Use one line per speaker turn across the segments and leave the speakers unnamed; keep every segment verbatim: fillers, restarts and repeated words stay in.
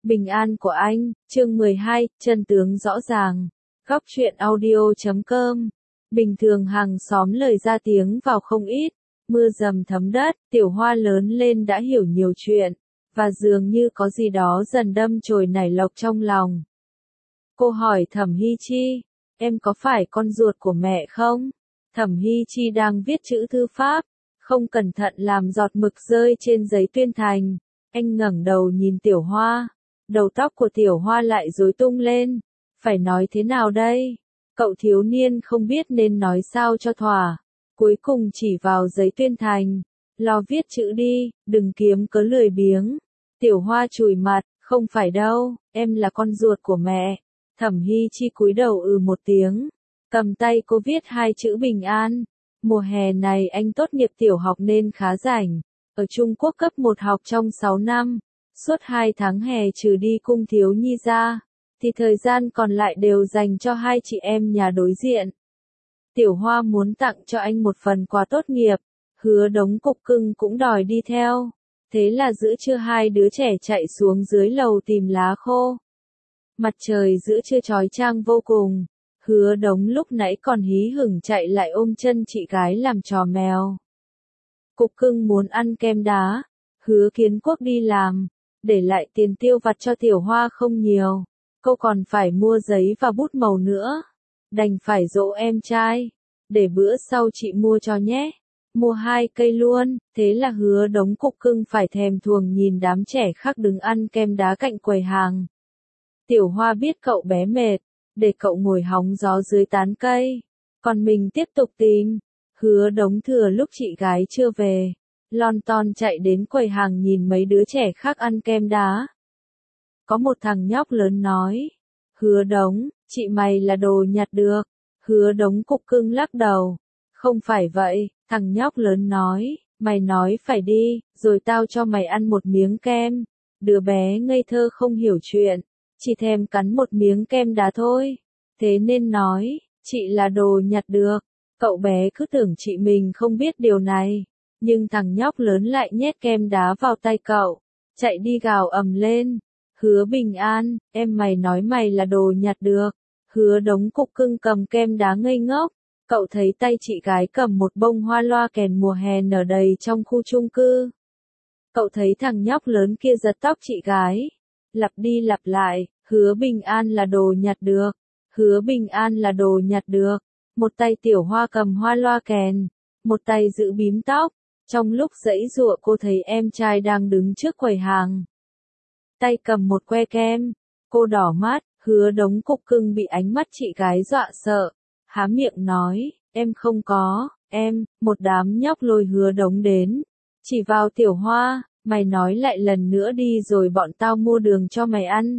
Bình an của anh, chương mười hai, chân tướng rõ ràng. Góc truyện audio chấm com. Bình thường hàng xóm lời ra tiếng vào không ít, mưa dầm thấm đất, Tiểu Hoa lớn lên đã hiểu nhiều chuyện, và dường như có gì đó dần đâm chồi nảy lộc trong lòng. Cô hỏi Thẩm Hy Chi, em có phải con ruột của mẹ không? Thẩm Hy Chi đang viết chữ thư pháp, không cẩn thận làm giọt mực rơi trên giấy tuyên thành. Anh ngẩng đầu nhìn Tiểu Hoa, đầu tóc của Tiểu Hoa lại rối tung lên. Phải nói thế nào đây? Cậu thiếu niên không biết nên nói sao cho thỏa. Cuối cùng chỉ vào giấy tuyên thành, lo viết chữ đi, đừng kiếm cớ lười biếng. Tiểu Hoa chùi mặt, không phải đâu, em là con ruột của mẹ. Thẩm Hy Chi cúi đầu ừ một tiếng, cầm tay cô viết hai chữ bình an. Mùa hè này anh tốt nghiệp tiểu học nên khá rảnh, ở Trung Quốc cấp một học trong sáu năm, suốt hai tháng hè trừ đi cung thiếu nhi ra, thì thời gian còn lại đều dành cho hai chị em nhà đối diện. Tiểu Hoa muốn tặng cho anh một phần quà tốt nghiệp, Hứa Đống cục cưng cũng đòi đi theo, thế là giữa trưa hai đứa trẻ chạy xuống dưới lầu tìm lá khô. Mặt trời giữa trưa chói chang vô cùng. Hứa Đống lúc nãy còn hí hửng chạy lại ôm chân chị gái làm trò mèo. Cục cưng muốn ăn kem đá. Hứa Kiến Quốc đi làm, để lại tiền tiêu vặt cho Tiểu Hoa không nhiều. Cô còn phải mua giấy và bút màu nữa. Đành phải dỗ em trai. Để bữa sau chị mua cho nhé. Mua hai cây luôn. Thế là Hứa Đống cục cưng phải thèm thuồng nhìn đám trẻ khác đứng ăn kem đá cạnh quầy hàng. Tiểu Hoa biết cậu bé mệt, để cậu ngồi hóng gió dưới tán cây, còn mình tiếp tục tìm. Hứa Đống thừa lúc chị gái chưa về, lon ton chạy đến quầy hàng nhìn mấy đứa trẻ khác ăn kem đá. Có một thằng nhóc lớn nói, Hứa Đống, chị mày là đồ nhặt được. Hứa Đống cục cưng lắc đầu, không phải vậy. Thằng nhóc lớn nói, mày nói phải đi, rồi tao cho mày ăn một miếng kem. Đứa bé ngây thơ không hiểu chuyện, chỉ thèm cắn một miếng kem đá thôi. Thế nên nói, chị là đồ nhặt được. Cậu bé cứ tưởng chị mình không biết điều này, nhưng thằng nhóc lớn lại nhét kem đá vào tay cậu, chạy đi gào ầm lên. Hứa Bình An, em mày nói mày là đồ nhặt được. Hứa Đống cục cưng cầm kem đá ngây ngốc. Cậu thấy tay chị gái cầm một bông hoa loa kèn mùa hè nở đầy trong khu chung cư. Cậu thấy thằng nhóc lớn kia giật tóc chị gái, lặp đi lặp lại, Hứa Bình An là đồ nhặt được. Hứa Bình An là đồ nhặt được. Một tay Tiểu Hoa cầm hoa loa kèn, một tay giữ bím tóc. Trong lúc giãy giụa cô thấy em trai đang đứng trước quầy hàng, tay cầm một que kem. Cô đỏ mắt. Hứa Đống cục cưng bị ánh mắt chị gái dọa sợ, há miệng nói, em không có, em. Một đám nhóc lôi Hứa Đống đến, chỉ vào Tiểu Hoa, mày nói lại lần nữa đi rồi bọn tao mua đường cho mày ăn.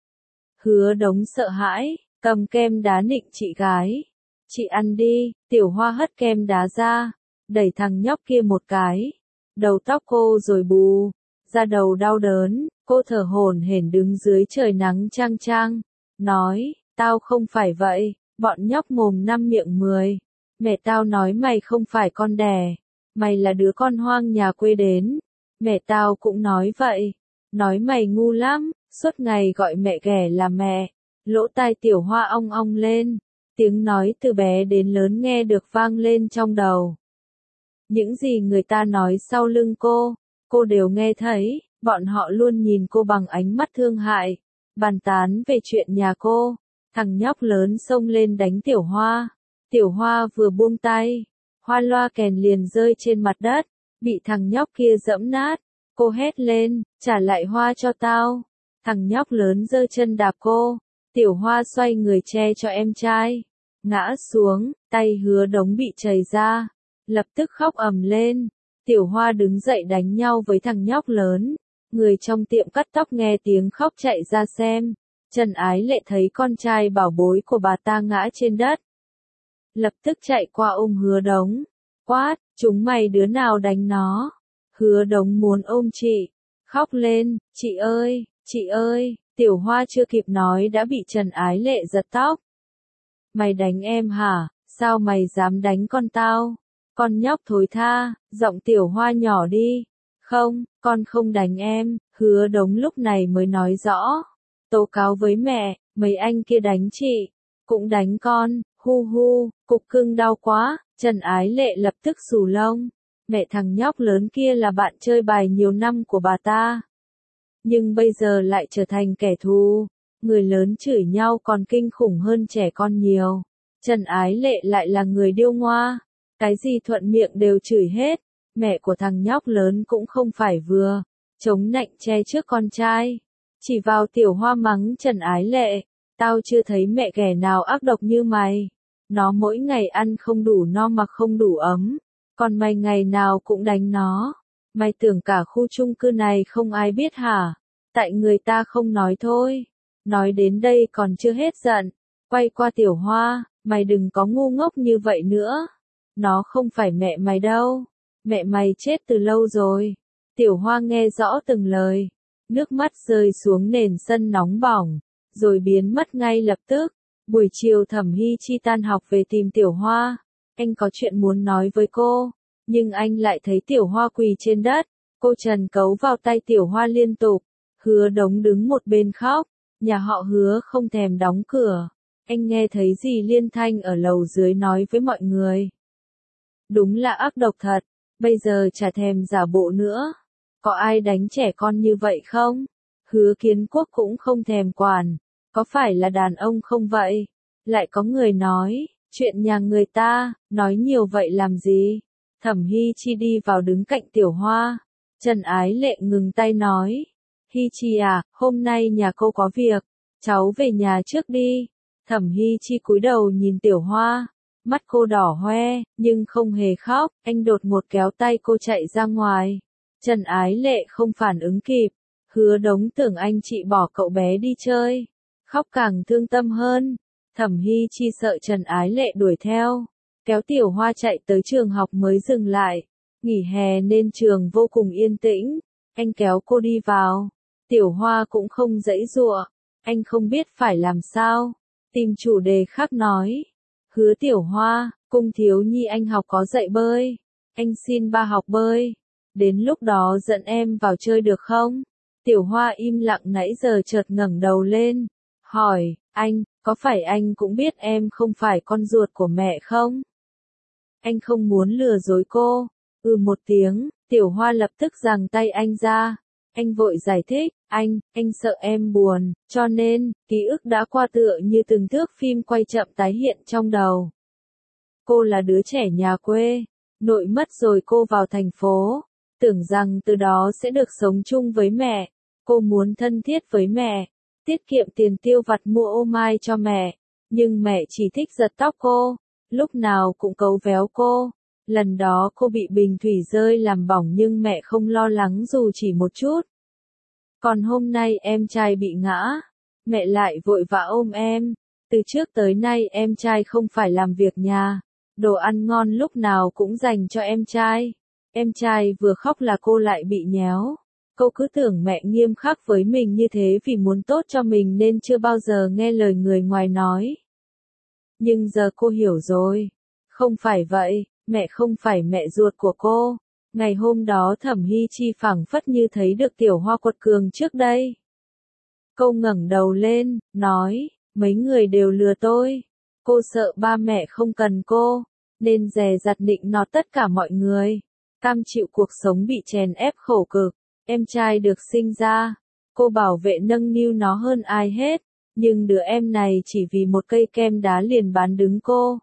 Hứa Đống sợ hãi, cầm kem đá nịnh chị gái. Chị ăn đi. Tiểu Hoa hất kem đá ra, đẩy thằng nhóc kia một cái. Đầu tóc cô rồi bù, da đầu đau đớn, cô thở hổn hển đứng dưới trời nắng chang chang, nói, tao không phải vậy. Bọn nhóc mồm năm miệng mười. Mẹ tao nói mày không phải con đẻ, mày là đứa con hoang nhà quê đến. Mẹ tao cũng nói vậy, nói mày ngu lắm, suốt ngày gọi mẹ ghẻ là mẹ. Lỗ tai Tiểu Hoa ong ong lên, tiếng nói từ bé đến lớn nghe được vang lên trong đầu. Những gì người ta nói sau lưng cô, cô đều nghe thấy. Bọn họ luôn nhìn cô bằng ánh mắt thương hại, bàn tán về chuyện nhà cô. Thằng nhóc lớn xông lên đánh Tiểu Hoa. Tiểu Hoa vừa buông tay, hoa loa kèn liền rơi trên mặt đất, bị thằng nhóc kia giẫm nát. Cô hét lên, trả lại hoa cho tao. Thằng nhóc lớn giơ chân đạp cô. Tiểu Hoa xoay người che cho em trai, ngã xuống, tay Hứa Đống bị chảy ra, lập tức khóc ầm lên. Tiểu Hoa đứng dậy đánh nhau với thằng nhóc lớn. Người trong tiệm cắt tóc nghe tiếng khóc chạy ra xem. Trần Ái Lệ thấy con trai bảo bối của bà ta ngã trên đất, lập tức chạy qua ôm Hứa Đống, quát, chúng mày đứa nào đánh nó? Hứa Đống muốn ôm chị, khóc lên, chị ơi, chị ơi. Tiểu Hoa chưa kịp nói đã bị Trần Ái Lệ giật tóc. Mày đánh em hả? Sao mày dám đánh con tao? Con nhóc thối tha. Giọng Tiểu Hoa nhỏ đi, Không, con không đánh em, Hứa Đống lúc này mới nói rõ. Tố cáo với mẹ, mấy anh kia đánh chị, cũng đánh con, hu hu, cục cưng đau quá, Trần Ái Lệ lập tức xù lông. Mẹ thằng nhóc lớn kia là bạn chơi bài nhiều năm của bà ta. Nhưng bây giờ lại trở thành kẻ thù. Người lớn chửi nhau còn kinh khủng hơn trẻ con nhiều. Trần Ái Lệ lại là người điêu ngoa. Cái gì thuận miệng đều chửi hết. Mẹ của thằng nhóc lớn cũng không phải vừa. Chống nạnh che trước con trai. Chỉ vào Tiểu Hoa mắng Trần Ái Lệ. Tao chưa thấy mẹ ghẻ nào ác độc như mày. Nó mỗi ngày ăn không đủ no mặc không đủ ấm. Còn mày ngày nào cũng đánh nó. Mày tưởng cả khu chung cư này không ai biết hả? Tại người ta không nói thôi. Nói đến đây còn chưa hết giận. Quay qua Tiểu Hoa, mày đừng có ngu ngốc như vậy nữa. Nó không phải mẹ mày đâu. Mẹ mày chết từ lâu rồi. Tiểu Hoa nghe rõ từng lời. Nước mắt rơi xuống nền sân nóng bỏng. Rồi biến mất ngay lập tức. Buổi chiều Thẩm Hy Chi tan học về tìm Tiểu Hoa. Anh có chuyện muốn nói với cô. Nhưng anh lại thấy Tiểu Hoa quỳ trên đất. Cô Trần cấu vào tay Tiểu Hoa liên tục. Hứa Đống đứng một bên khóc. Nhà họ Hứa không thèm đóng cửa. Anh nghe thấy dì Liên Thanh ở lầu dưới nói với mọi người. Đúng là ác độc thật. Bây giờ chả thèm giả bộ nữa. Có ai đánh trẻ con như vậy không? Hứa Kiến Quốc cũng không thèm quản. Có phải là đàn ông không vậy? Lại có người nói, chuyện nhà người ta, nói nhiều vậy làm gì? Thẩm Hy Chi đi vào đứng cạnh Tiểu Hoa. Trần Ái Lệ ngừng tay nói. Hy Chi à, hôm nay nhà cô có việc. Cháu về nhà trước đi. Thẩm Hy Chi cúi đầu nhìn Tiểu Hoa. Mắt cô đỏ hoe, nhưng không hề khóc. Anh đột ngột kéo tay cô chạy ra ngoài. Trần Ái Lệ không phản ứng kịp. Hứa Đống tưởng anh chị bỏ cậu bé đi chơi. Khóc càng thương tâm hơn. Thẩm Hy Chi sợ Trần Ái Lệ đuổi theo. Kéo Tiểu Hoa chạy tới trường học mới dừng lại. Nghỉ hè nên trường vô cùng yên tĩnh. Anh kéo cô đi vào. Tiểu Hoa cũng không giãy giụa. Anh không biết phải làm sao. Tìm chủ đề khác nói. Hứa Tiểu Hoa, Cung Thiếu Nhi anh học có dạy bơi. Anh xin ba học bơi. Đến lúc đó dẫn em vào chơi được không? Tiểu Hoa im lặng nãy giờ chợt ngẩng đầu lên. Hỏi, anh, có phải anh cũng biết em không phải con ruột của mẹ không? Anh không muốn lừa dối cô. Ừ một tiếng, Tiểu Hoa lập tức giằng tay anh ra. Anh vội giải thích, anh, anh sợ em buồn, cho nên, ký ức đã qua tựa như từng thước phim quay chậm tái hiện trong đầu. Cô là đứa trẻ nhà quê, nội mất rồi cô vào thành phố, tưởng rằng từ đó sẽ được sống chung với mẹ. Cô muốn thân thiết với mẹ, tiết kiệm tiền tiêu vặt mua ô mai cho mẹ, nhưng mẹ chỉ thích giật tóc cô, lúc nào cũng cấu véo cô. Lần đó cô bị bình thủy rơi làm bỏng nhưng mẹ không lo lắng dù chỉ một chút. Còn hôm nay em trai bị ngã, mẹ lại vội vã ôm em. Từ trước tới nay em trai không phải làm việc nhà, đồ ăn ngon lúc nào cũng dành cho em trai. Em trai vừa khóc là cô lại bị nhéo. Cô cứ tưởng mẹ nghiêm khắc với mình như thế vì muốn tốt cho mình nên chưa bao giờ nghe lời người ngoài nói. Nhưng giờ cô hiểu rồi. Không phải vậy, mẹ không phải mẹ ruột của cô. Ngày hôm đó Thẩm Hy Chi phảng phất như thấy được Tiểu Hoa quật cường trước đây. Cô ngẩng đầu lên, nói, mấy người đều lừa tôi. Cô sợ ba mẹ không cần cô, nên dè dặt nịnh nọt tất cả mọi người. Cam chịu cuộc sống bị chèn ép khổ cực. Em trai được sinh ra, cô bảo vệ nâng niu nó hơn ai hết. Nhưng đứa em này chỉ vì một cây kem đá liền bán đứng cô.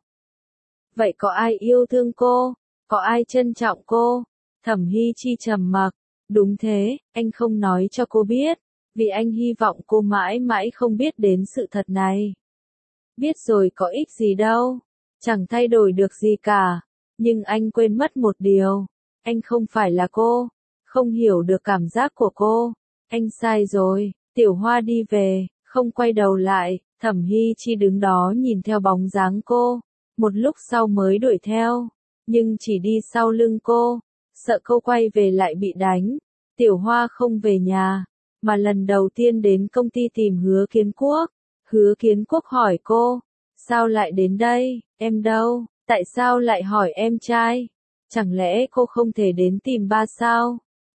Vậy có ai yêu thương cô? Có ai trân trọng cô? Thẩm Hy Chi trầm mặc. Đúng thế, anh không nói cho cô biết. Vì anh hy vọng cô mãi mãi không biết đến sự thật này. Biết rồi có ích gì đâu. Chẳng thay đổi được gì cả. Nhưng anh quên mất một điều. Anh không phải là cô. Không hiểu được cảm giác của cô. Anh sai rồi. Tiểu Hoa đi về, không quay đầu lại. Thẩm Hy Chi đứng đó nhìn theo bóng dáng cô. Một lúc sau mới đuổi theo. Nhưng chỉ đi sau lưng cô. Sợ cô quay về lại bị đánh. Tiểu Hoa không về nhà. Mà lần đầu tiên đến công ty tìm Hứa Kiến Quốc. Hứa Kiến Quốc hỏi cô. Sao lại đến đây? Em đâu? Tại sao lại hỏi em trai? Chẳng lẽ cô không thể đến tìm ba sao?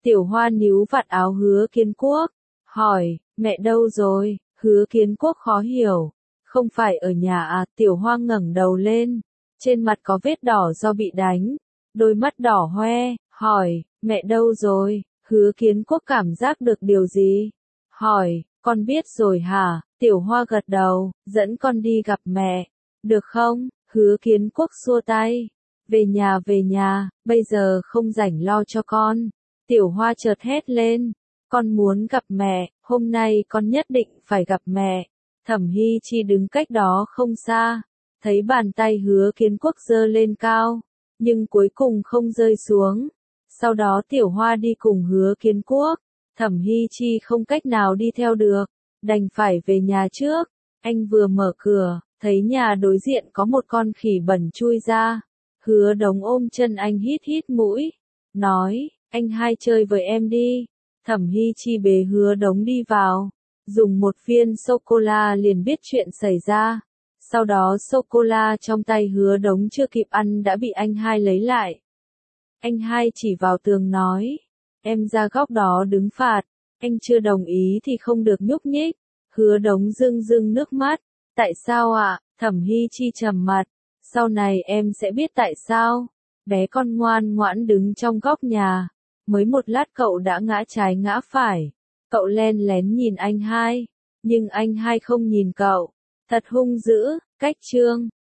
Tiểu Hoa níu vạt áo Hứa Kiến Quốc, hỏi, mẹ đâu rồi? Hứa Kiến Quốc khó hiểu, không phải ở nhà à? Tiểu Hoa ngẩng đầu lên, trên mặt có vết đỏ do bị đánh, đôi mắt đỏ hoe, hỏi, mẹ đâu rồi? Hứa Kiến Quốc cảm giác được điều gì? Hỏi, con biết rồi hả? Tiểu Hoa gật đầu, dẫn con đi gặp mẹ, được không? Hứa Kiến Quốc xua tay, về nhà về nhà, bây giờ không rảnh lo cho con. Tiểu Hoa chợt hét lên, con muốn gặp mẹ, hôm nay con nhất định phải gặp mẹ. Thẩm Hy Chi đứng cách đó không xa, thấy bàn tay Hứa Kiến Quốc giơ lên cao, nhưng cuối cùng không rơi xuống. Sau đó Tiểu Hoa đi cùng Hứa Kiến Quốc, Thẩm Hy Chi không cách nào đi theo được, đành phải về nhà trước. Anh vừa mở cửa, thấy nhà đối diện có một con khỉ bẩn chui ra. Hứa Đống ôm chân anh hít hít mũi, nói, anh hai chơi với em đi. Thẩm Hy Chi bế Hứa Đống đi vào, dùng một viên sô-cô-la liền biết chuyện xảy ra. Sau đó sô-cô-la trong tay Hứa Đống chưa kịp ăn đã bị anh hai lấy lại. Anh hai chỉ vào tường nói, em ra góc đó đứng phạt, anh chưa đồng ý thì không được nhúc nhích. Hứa Đống rưng rưng nước mắt, tại sao ạ? Thẩm Hy Chi trầm mặt, sau này em sẽ biết tại sao. Bé con ngoan ngoãn đứng trong góc nhà, mới một lát cậu đã ngã trái ngã phải. Cậu len lén nhìn anh hai, nhưng anh hai không nhìn cậu, thật hung dữ. Cách chương